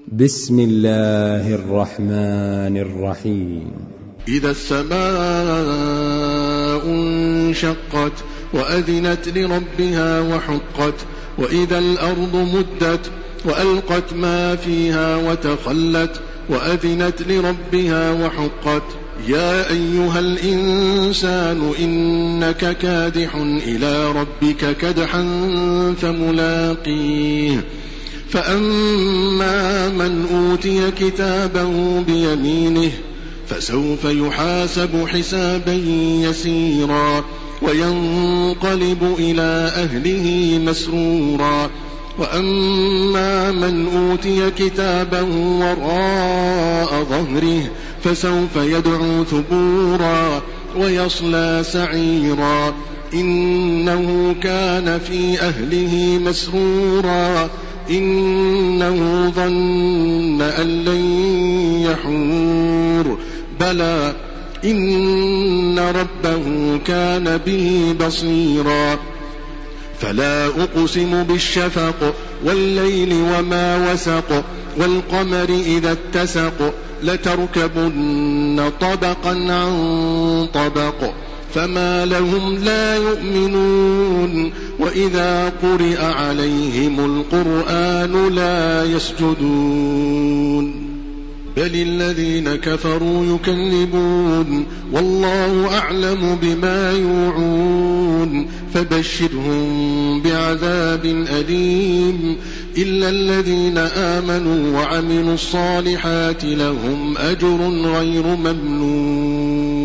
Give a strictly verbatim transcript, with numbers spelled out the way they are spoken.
بسم الله الرحمن الرحيم. إذا السماء انشقت وأذنت لربها وحقت وإذا الأرض مدت وألقت ما فيها وتخلت وأذنت لربها وحقت يا أيها الإنسان إنك كادح إلى ربك كدحا فملاقيه فأما من أوتي كتابه بيمينه فسوف يحاسب حسابا يسيرا وينقلب إلى أهله مسرورا وأما من أوتي كتابه وراء ظهره فسوف يدعو ثبورا ويصلى سعيرا إنه كان في أهله مسرورا إنه ظن أن لن يحور بلى إن ربه كان به بصيرا فلا أقسم بالشفق والليل وما وسق والقمر إذا اتسق لتركبن طبقا عن طبق فما لهم لا يؤمنون وإذا قرئ عليهم القرآن لا يسجدون بل الذين كفروا يكذبون والله أعلم بما يوعون فبشرهم بعذاب أليم إلا الذين آمنوا وعملوا الصالحات لهم أجر غير ممنون.